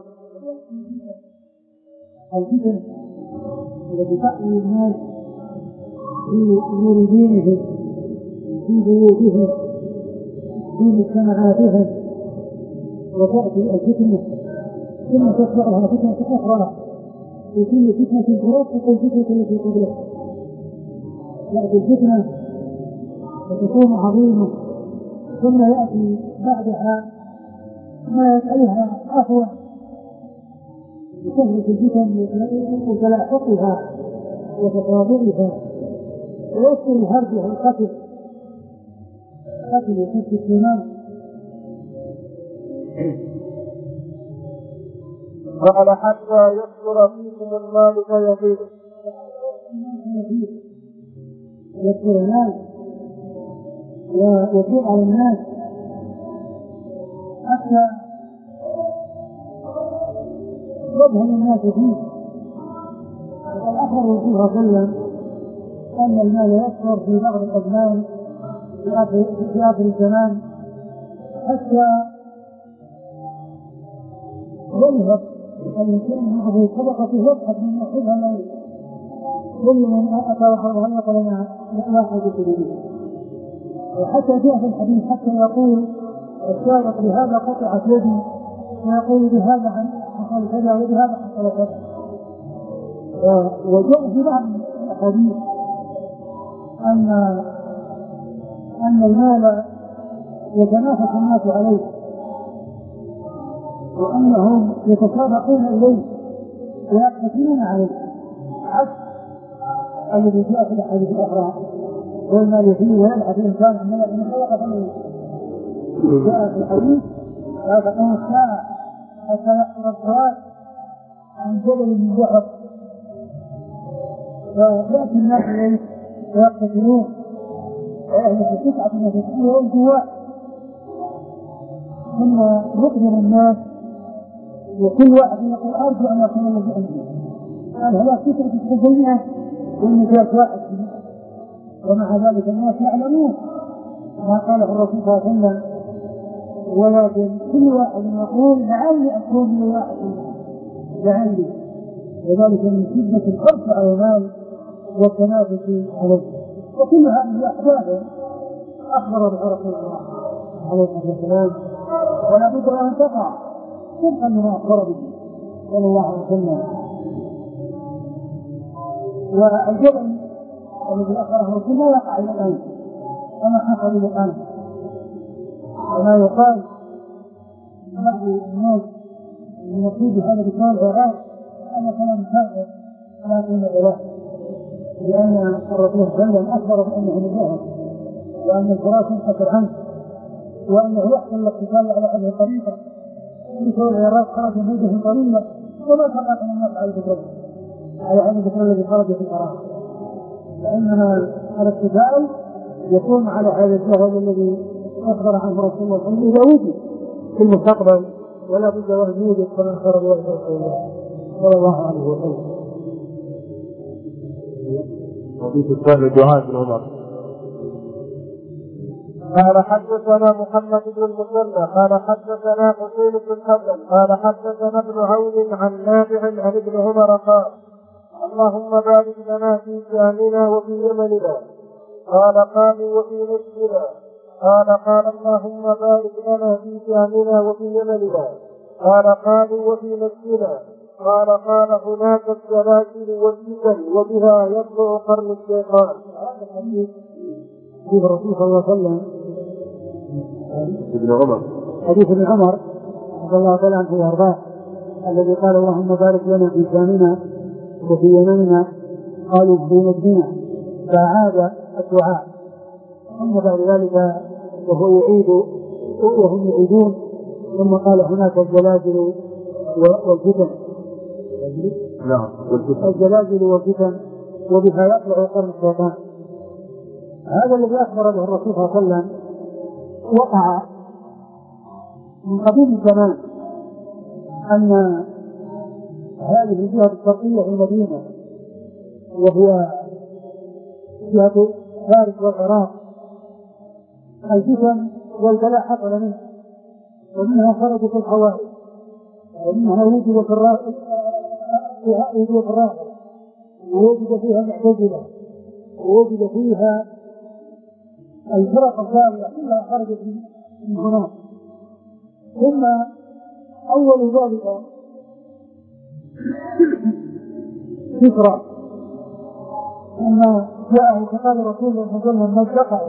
الفتن التي تأتي الناس في أمور دينهم في بيوتهم في مجتمعاتهم، وتأتي الفتنة ثم تتبعها فتنة أخرى وكل فتنة ترافق الفتنة التي قبلها. تأتي الفتنة وتكون عظيمة ثم يأتي بعدها ما يجعلها أقوى بكثرة الفتن وتلاحقها وتطابقها، ويذكر الهرج والقتل قتل وقتل الإيمان. قال حتى يكثر فيكم المال فيضيق. يكثر المال ويطيق على الناس حتى يذهل الناس فيه. وقد أخبر الرسول صلى الله عليه وسلم أن المال يكثر في بعض الأزمان في آخر الزمان حتى يذهب الإنسان معه صدقة يضحك من يأخذها له كل من أتى وحرها يقول لنا لا حاجة به. وحتى جاء في الحديث حتى يقول السابق بهذا قطعت يدي ويقول بهذا عن حصل كذا وبهذا حصل كذا. وجاء في بعض الحديث أن أن المال يتنافس الناس عليه وأنهم يتسابقون إليه ويقتتلون عليه، عكس الذي جاء في الحديث الأخرى والمال فيه ويبحث الإنسان عن ملأ من خلق فيه. جاء في الحديث لا تقوم الساعة حتى يحصل الصلاة عن جبل من ذهب فيأتي الناس إليه ويقتتلون ويهلك التسعة من التسعين والجواء، ثم يقدر الناس وكل واحد يقول أرجو أن يكون الذي عندي. قال هذا تسعة تتخذينها والنجاة واحد، ومع ذلك الناس يعلمون ما قاله الرسول صلى الله عليه وسلم، ولكن كل واحد يقول لعلي أكون من واحد لعلي، وذلك من شدة الحرص على المال والتنافس عليه. وكل هذه أحداث أخبر بها رسول الله عليه الصلاة والسلام ولا بد أن تقع طبقا لما أخبر به صلى الله عليه وسلم. والجبل الذي أخبره الرسول لا يقع إلى الآن كما حصل إلى الآن، وما يقال بعض الناس المقصود بهذا الكلام غير أن كلام كافر لا قيمة له، لأن الرسول صلى الله عليه وسلم أخبر بأنه مجاهد وأن الفراش ينحسر عنه وأنه يحصل الاقتتال على هذه الطريقة بكون العراق خرج من هذه الطريقة وما فرق من الناس على الفكرة على هذه الفكرة التي خرجت في العراق، فإنما الاقتتال يكون على هذا الجهل الذي أخبر عنه رسول الله صلى الله عليه وسلم إذا وجد في المستقبل، ولا بد وأن يوجد كما أخبر الله صلى الله عليه وسلم. حديث الثاني دعاء بن عمر. قال حدثنا محمد بن المثنى قال حدثنا حسين بن حسن قال حدثنا ابن عون عن نافع عن ابن عمر قال اللهم بارك لنا في شامنا وفي يمننا. قال قالوا وفي نفسنا. قال قال اللهم بارك لنا في شامنا وفي يمننا. قال قالوا وفي نفسنا. قال قال هناك السلاسل والفتن وبها يطلع قرن الشيطان. هذا الحديث حديث الرسول صلى الله عليه وسلم ابن عمر حديث ابن عمر رضي الله تعالى عنه وارضاه الذي قال اللهم بارك لنا في شامنا وفي يمننا. قالوا في نجدنا فعاد الدعاء. ثم بعد ذلك وهو يعيد وهم يعيدون ثم قال هناك الزلازل والفتن. نعم الزلازل والفتن وبها يطلع قرن الشيطان. هذا الذي أخبر به الرسول صلى الله عليه وسلم وقع من قديم الزمان أن هذه الجهة الشرقية في المدينة وهي جهة فارس والعراق الفتن والبلاء حصل منها، ومنها خرجت الحوائج، ومنها وجد في الرافع وجد في الرافع ووجد فيها معتزلة ووجد فيها الفرق الثانية كلها خرجت من هناك. ثم أول ذلك ذكرى أن جاءه خطاب رسول الله صلى الله عليه وسلم مزقه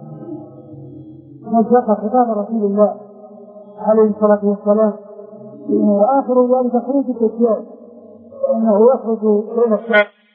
مزق خطاب رسول الله عليه الصلاة والسلام. وآخر ذلك خروج الدجال، وأنه يخرج بين الشام